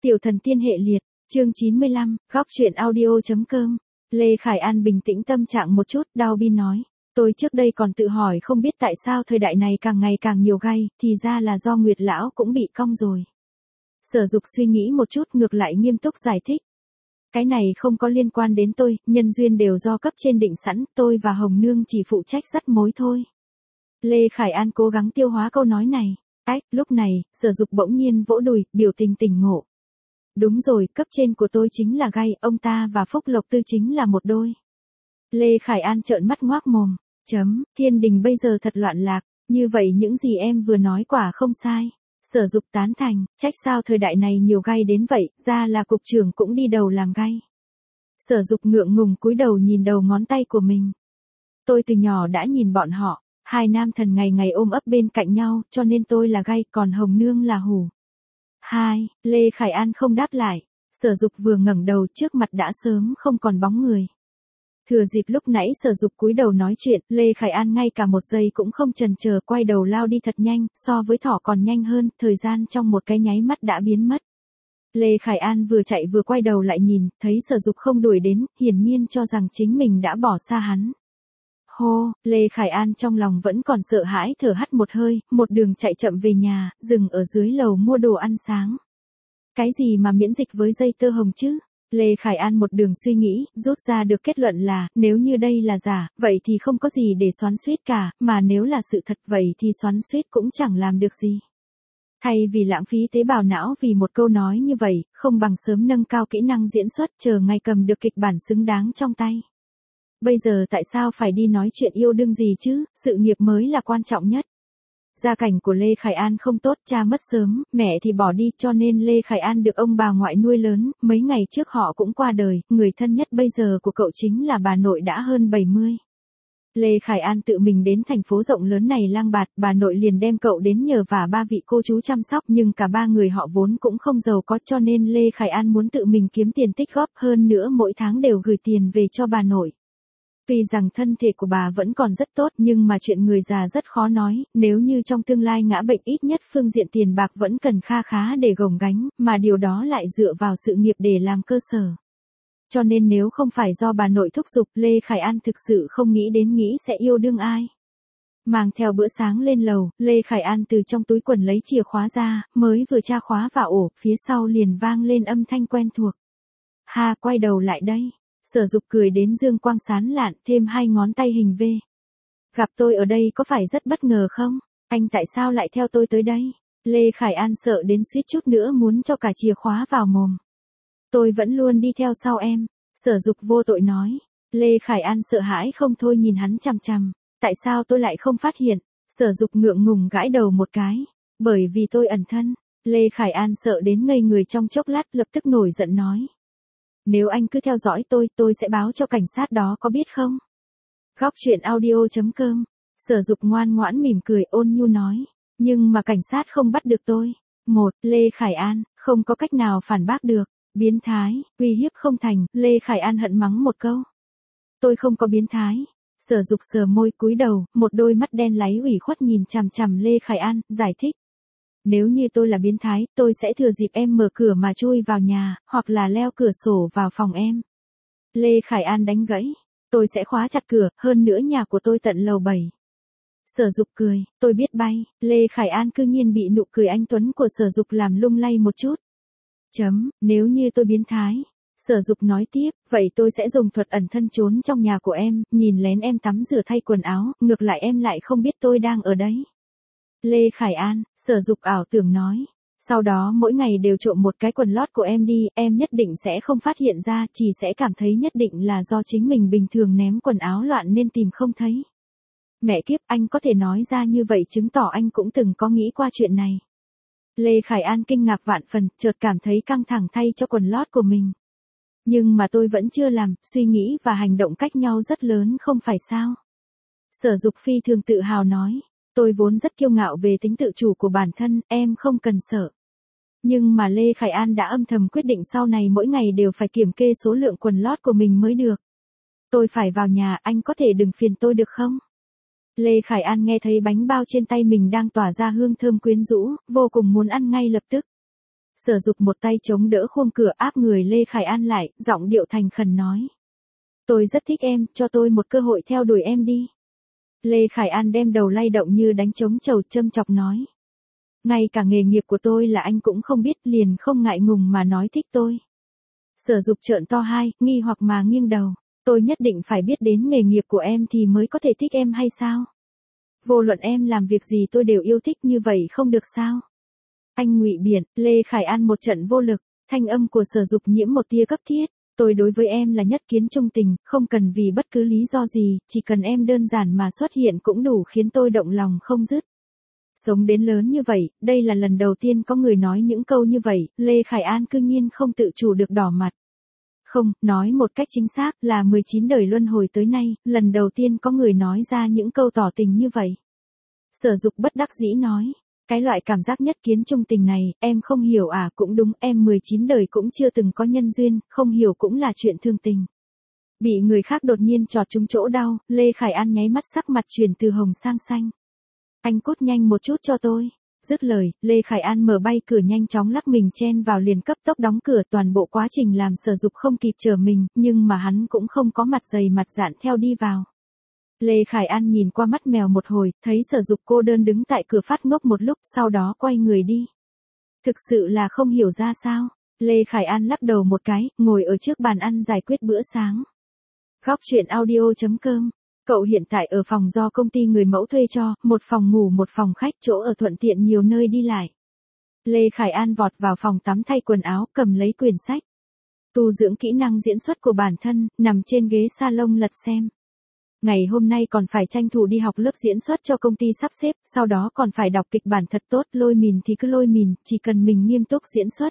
Tiểu thần tiên hệ liệt, chương 95, góc truyện audio.com. Lê Khải An bình tĩnh tâm trạng một chút, đau bi nói. Tôi trước đây còn tự hỏi không biết tại sao thời đại này càng ngày càng nhiều gay, thì ra là do Nguyệt Lão cũng bị cong rồi. Sở Dục suy nghĩ một chút ngược lại nghiêm túc giải thích. Cái này không có liên quan đến tôi, nhân duyên đều do cấp trên định sẵn, tôi và Hồng Nương chỉ phụ trách dắt mối thôi. Lê Khải An cố gắng tiêu hóa câu nói này. Lúc này, Sở Dục bỗng nhiên vỗ đùi, biểu tình tỉnh ngộ. Đúng rồi, cấp trên của tôi chính là gay, ông ta và Phúc Lộc Tư chính là một đôi. Lê Khải An trợn mắt ngoác mồm. Thiên đình bây giờ thật loạn lạc, như vậy những gì em vừa nói quả không sai. Sở Dục tán thành, trách sao thời đại này nhiều gay đến vậy, ra là cục trưởng cũng đi đầu làm gay. Sở Dục ngượng ngùng cúi đầu nhìn đầu ngón tay của mình. Tôi từ nhỏ đã nhìn bọn họ, hai nam thần ngày ngày ôm ấp bên cạnh nhau, cho nên tôi là gay, còn Hồng Nương là hủ. Lê Khải An không đáp lại, Sở Dục vừa ngẩng đầu trước mặt đã sớm không còn bóng người. Thừa dịp lúc nãy Sở Dục cúi đầu nói chuyện, Lê Khải An ngay cả một giây cũng không chần chờ quay đầu lao đi thật nhanh, so với thỏ còn nhanh hơn, thời gian trong một cái nháy mắt đã biến mất. Lê Khải An vừa chạy vừa quay đầu lại nhìn, thấy Sở Dục không đuổi đến, hiển nhiên cho rằng chính mình đã bỏ xa hắn. Lê Khải An trong lòng vẫn còn sợ hãi thở hắt một hơi, một đường chạy chậm về nhà, dừng ở dưới lầu mua đồ ăn sáng. Cái gì mà miễn dịch với dây tơ hồng chứ? Lê Khải An một đường suy nghĩ, rút ra được kết luận là, nếu như đây là giả, vậy thì không có gì để xoắn xuýt cả, mà nếu là sự thật vậy thì xoắn xuýt cũng chẳng làm được gì. Thay vì lãng phí tế bào não vì một câu nói như vậy, không bằng sớm nâng cao kỹ năng diễn xuất chờ ngày cầm được kịch bản xứng đáng trong tay. Bây giờ tại sao phải đi nói chuyện yêu đương gì chứ, sự nghiệp mới là quan trọng nhất. Gia cảnh của Lê Khải An không tốt, cha mất sớm, mẹ thì bỏ đi cho nên Lê Khải An được ông bà ngoại nuôi lớn, mấy ngày trước họ cũng qua đời, người thân nhất bây giờ của cậu chính là bà nội đã hơn 70. Lê Khải An tự mình đến thành phố rộng lớn này lang bạt, bà nội liền đem cậu đến nhờ vả ba vị cô chú chăm sóc nhưng cả ba người họ vốn cũng không giàu có cho nên Lê Khải An muốn tự mình kiếm tiền tích góp hơn nữa mỗi tháng đều gửi tiền về cho bà nội. Tuy rằng thân thể của bà vẫn còn rất tốt nhưng mà chuyện người già rất khó nói, nếu như trong tương lai ngã bệnh ít nhất phương diện tiền bạc vẫn cần kha khá để gồng gánh, mà điều đó lại dựa vào sự nghiệp để làm cơ sở. Cho nên nếu không phải do bà nội thúc giục, Lê Khải An thực sự không nghĩ sẽ yêu đương ai. Mang theo bữa sáng lên lầu, Lê Khải An từ trong túi quần lấy chìa khóa ra, mới vừa tra khóa vào ổ, phía sau liền vang lên âm thanh quen thuộc. Quay đầu lại đây. Sở Dục cười đến dương quang sán lạn, thêm hai ngón tay hình V. Gặp tôi ở đây có phải rất bất ngờ không? Anh tại sao lại theo tôi tới đây? Lê Khải An sợ đến suýt chút nữa muốn cho cả chìa khóa vào mồm. Tôi vẫn luôn đi theo sau em. Sở Dục vô tội nói. Lê Khải An sợ hãi không thôi nhìn hắn chằm chằm. Tại sao tôi lại không phát hiện? Sở Dục ngượng ngùng gãi đầu một cái. Bởi vì tôi ẩn thân. Lê Khải An sợ đến ngây người trong chốc lát lập tức nổi giận nói. Nếu anh cứ theo dõi tôi sẽ báo cho cảnh sát đó có biết không? Góc truyện audio.com. Sở Dục ngoan ngoãn mỉm cười ôn nhu nói. Nhưng mà cảnh sát không bắt được tôi. Lê Khải An, không có cách nào phản bác được. Biến thái, uy hiếp không thành, Lê Khải An hận mắng một câu. Tôi không có biến thái. Sở Dục sờ môi cúi đầu, một đôi mắt đen láy ủy khuất nhìn chằm chằm Lê Khải An, giải thích. Nếu như tôi là biến thái, tôi sẽ thừa dịp em mở cửa mà chui vào nhà, hoặc là leo cửa sổ vào phòng em. Lê Khải An đánh gãy. Tôi sẽ khóa chặt cửa, hơn nữa nhà của tôi tận lầu 7. Sở Dục cười, tôi biết bay. Lê Khải An cư nhiên bị nụ cười anh tuấn của Sở Dục làm lung lay một chút. Nếu như tôi biến thái. Sở Dục nói tiếp, vậy tôi sẽ dùng thuật ẩn thân trốn trong nhà của em, nhìn lén em tắm rửa thay quần áo, ngược lại em lại không biết tôi đang ở đấy. Lê Khải An, Sở Dục ảo tưởng nói. Sau đó mỗi ngày đều trộm một cái quần lót của em đi, em nhất định sẽ không phát hiện ra, chỉ sẽ cảm thấy nhất định là do chính mình bình thường ném quần áo loạn nên tìm không thấy. Mẹ kiếp, anh có thể nói ra như vậy chứng tỏ anh cũng từng có nghĩ qua chuyện này. Lê Khải An kinh ngạc vạn phần, chợt cảm thấy căng thẳng thay cho quần lót của mình. Nhưng mà tôi vẫn chưa làm, suy nghĩ và hành động cách nhau rất lớn không phải sao? Sở Dục phi thường tự hào nói. Tôi vốn rất kiêu ngạo về tính tự chủ của bản thân, em không cần sợ. Nhưng mà Lê Khải An đã âm thầm quyết định sau này mỗi ngày đều phải kiểm kê số lượng quần lót của mình mới được. Tôi phải vào nhà, anh có thể đừng phiền tôi được không? Lê Khải An nghe thấy bánh bao trên tay mình đang tỏa ra hương thơm quyến rũ, vô cùng muốn ăn ngay lập tức. Sở Dục một tay chống đỡ khung cửa áp người Lê Khải An lại, giọng điệu thành khẩn nói. Tôi rất thích em, cho tôi một cơ hội theo đuổi em đi. Lê Khải An đem đầu lay động như đánh trống trầu châm chọc nói. Ngay cả nghề nghiệp của tôi là anh cũng không biết liền không ngại ngùng mà nói thích tôi. Sở Dục trợn to hai, nghi hoặc mà nghiêng đầu. Tôi nhất định phải biết đến nghề nghiệp của em thì mới có thể thích em hay sao? Vô luận em làm việc gì tôi đều yêu thích như vậy không được sao? Anh ngụy biện, Lê Khải An một trận vô lực, thanh âm của Sở Dục nhiễm một tia cấp thiết. Tôi đối với em là nhất kiến trung tình, không cần vì bất cứ lý do gì, chỉ cần em đơn giản mà xuất hiện cũng đủ khiến tôi động lòng không dứt. Sống đến lớn như vậy, đây là lần đầu tiên có người nói những câu như vậy, Lê Khải An cư nhiên không tự chủ được đỏ mặt. Không, nói một cách chính xác là 19 đời luân hồi tới nay, lần đầu tiên có người nói ra những câu tỏ tình như vậy. Sở Dục bất đắc dĩ nói, cái loại cảm giác nhất kiến trung tình này, em không hiểu à, cũng đúng, em 19 đời cũng chưa từng có nhân duyên, không hiểu cũng là chuyện thương tình. Bị người khác đột nhiên chọt trúng chỗ đau, Lê Khải An nháy mắt sắc mặt chuyển từ hồng sang xanh. Anh cút nhanh một chút cho tôi. Dứt lời, Lê Khải An mở bay cửa nhanh chóng lắc mình chen vào liền cấp tốc đóng cửa, toàn bộ quá trình làm Sở Dục không kịp chờ mình, nhưng mà hắn cũng không có mặt dày mặt dạn theo đi vào. Lê Khải An nhìn qua mắt mèo một hồi, thấy Sở Dục cô đơn đứng tại cửa phát ngốc một lúc, sau đó quay người đi. Thực sự là không hiểu ra sao. Lê Khải An lắc đầu một cái, ngồi ở trước bàn ăn giải quyết bữa sáng. Góc chuyện audio.com. Cậu hiện tại ở phòng do công ty người mẫu thuê cho, một phòng ngủ một phòng khách, chỗ ở thuận tiện nhiều nơi đi lại. Lê Khải An vọt vào phòng tắm thay quần áo, cầm lấy quyển sách. Tu dưỡng kỹ năng diễn xuất của bản thân, nằm trên ghế salon lật xem. Ngày hôm nay còn phải tranh thủ đi học lớp diễn xuất cho công ty sắp xếp, sau đó còn phải đọc kịch bản thật tốt, lôi mìn thì cứ lôi mìn, chỉ cần mình nghiêm túc diễn xuất.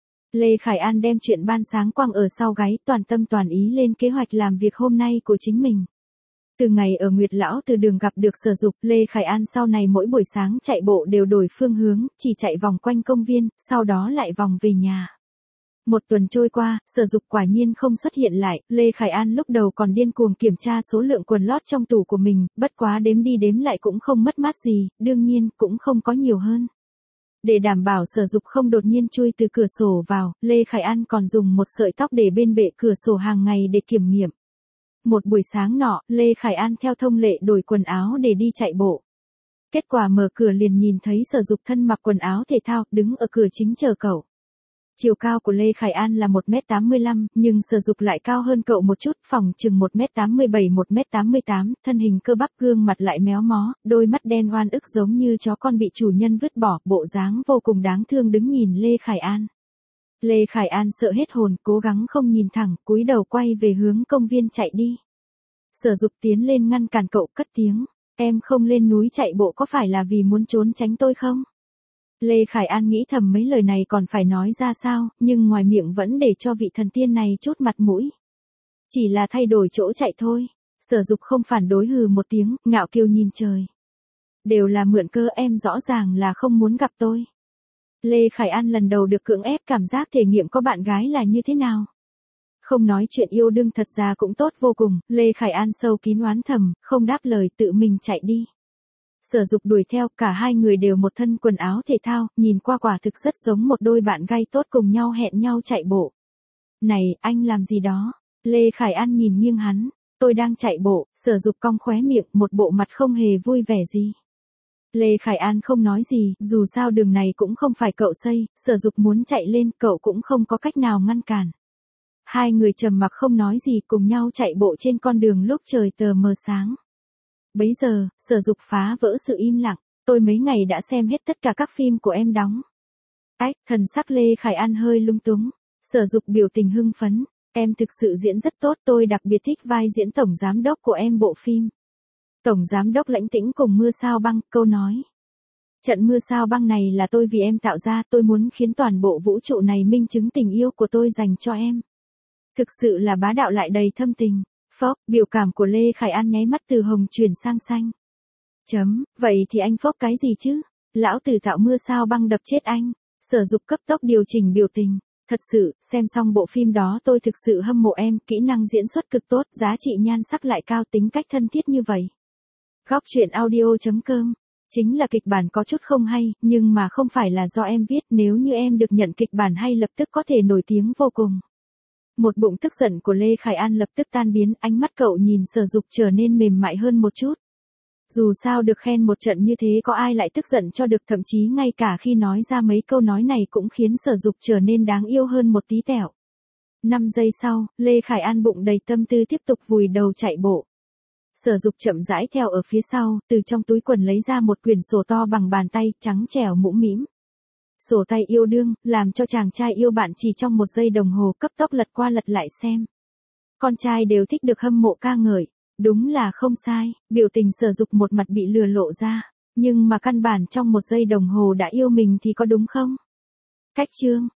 Lê Khải An đem chuyện ban sáng quăng ở sau gáy, toàn tâm toàn ý lên kế hoạch làm việc hôm nay của chính mình. Từ ngày ở Nguyệt Lão Từ Đường gặp được Sở Dục, Lê Khải An sau này mỗi buổi sáng chạy bộ đều đổi phương hướng, chỉ chạy vòng quanh công viên, sau đó lại vòng về nhà. Một tuần trôi qua, Sở Dục quả nhiên không xuất hiện lại, Lê Khải An lúc đầu còn điên cuồng kiểm tra số lượng quần lót trong tủ của mình, bất quá đếm đi đếm lại cũng không mất mát gì, đương nhiên cũng không có nhiều hơn. Để đảm bảo Sở Dục không đột nhiên chui từ cửa sổ vào, Lê Khải An còn dùng một sợi tóc để bên bệ cửa sổ hàng ngày để kiểm nghiệm. Một buổi sáng nọ, Lê Khải An theo thông lệ đổi quần áo để đi chạy bộ. Kết quả mở cửa liền nhìn thấy Sở Dục thân mặc quần áo thể thao, đứng ở cửa chính chờ cậu. Chiều cao của Lê Khải An là 1m85, nhưng Sở Dục lại cao hơn cậu một chút, phỏng chừng 1m87 1m88, thân hình cơ bắp, gương mặt lại méo mó, đôi mắt đen oan ức giống như chó con bị chủ nhân vứt bỏ, bộ dáng vô cùng đáng thương đứng nhìn Lê Khải An. Lê Khải An sợ hết hồn, cố gắng không nhìn thẳng, cúi đầu quay về hướng công viên chạy đi. Sở Dục tiến lên ngăn cản cậu, cất tiếng, em không lên núi chạy bộ có phải là vì muốn trốn tránh tôi không? Lê Khải An nghĩ thầm mấy lời này còn phải nói ra sao, nhưng ngoài miệng vẫn để cho vị thần tiên này chút mặt mũi. Chỉ là thay đổi chỗ chạy thôi. Sở Dục không phản đối, hừ một tiếng, ngạo kiêu nhìn trời. Đều là mượn cơ, em rõ ràng là không muốn gặp tôi. Lê Khải An lần đầu được cưỡng ép cảm giác thể nghiệm có bạn gái là như thế nào. Không nói chuyện yêu đương thật ra cũng tốt vô cùng, Lê Khải An sâu kín oán thầm, không đáp lời tự mình chạy đi. Sở Dục đuổi theo, cả hai người đều một thân quần áo thể thao, nhìn qua quả thực rất giống một đôi bạn gay tốt cùng nhau hẹn nhau chạy bộ. Này, anh làm gì đó? Lê Khải An nhìn nghiêng hắn, tôi đang chạy bộ, Sở Dục cong khóe miệng, một bộ mặt không hề vui vẻ gì. Lê Khải An không nói gì, dù sao đường này cũng không phải cậu xây, Sở Dục muốn chạy lên, cậu cũng không có cách nào ngăn cản. Hai người trầm mặc không nói gì, cùng nhau chạy bộ trên con đường lúc trời tờ mờ sáng. Bấy giờ, Sở Dục phá vỡ sự im lặng, tôi mấy ngày đã xem hết tất cả các phim của em đóng. Ách, thần sắc Lê Khải An hơi lung túng, Sở Dục biểu tình hưng phấn, em thực sự diễn rất tốt, tôi đặc biệt thích vai diễn tổng giám đốc của em bộ phim. Tổng giám đốc lãnh tĩnh cùng mưa sao băng, câu nói. Trận mưa sao băng này là tôi vì em tạo ra, tôi muốn khiến toàn bộ vũ trụ này minh chứng tình yêu của tôi dành cho em. Thực sự là bá đạo lại đầy thâm tình. Phốc, biểu cảm của Lê Khải An nháy mắt từ hồng chuyển sang xanh. Vậy thì anh phốc cái gì chứ? Lão tử tạo mưa sao băng đập chết anh. Sở Dục cấp tốc điều chỉnh biểu tình. Thật sự, xem xong bộ phim đó tôi thực sự hâm mộ em, kỹ năng diễn xuất cực tốt, giá trị nhan sắc lại cao, tính cách thân thiết như vậy. Góc chuyện audio.com Chính là kịch bản có chút không hay, nhưng mà không phải là do em viết, nếu như em được nhận kịch bản hay lập tức có thể nổi tiếng vô cùng. Một bụng tức giận của Lê Khải An lập tức tan biến, ánh mắt cậu nhìn Sở Dục trở nên mềm mại hơn một chút. Dù sao được khen một trận như thế có ai lại tức giận cho được, thậm chí ngay cả khi nói ra mấy câu nói này cũng khiến Sở Dục trở nên đáng yêu hơn một tí tẹo. 5 giây sau, Lê Khải An bụng đầy tâm tư tiếp tục vùi đầu chạy bộ. Sở Dục chậm rãi theo ở phía sau, từ trong túi quần lấy ra một quyển sổ to bằng bàn tay, trắng trẻo mũm mĩm. Sổ tay yêu đương, làm cho chàng trai yêu bạn chỉ trong 1 giây đồng hồ cấp tốc lật qua lật lại xem. Con trai đều thích được hâm mộ ca ngợi. Đúng là không sai, biểu tình Sở Dục một mặt bị lừa lộ ra. Nhưng mà căn bản trong 1 giây đồng hồ đã yêu mình thì có đúng không? Cách chương.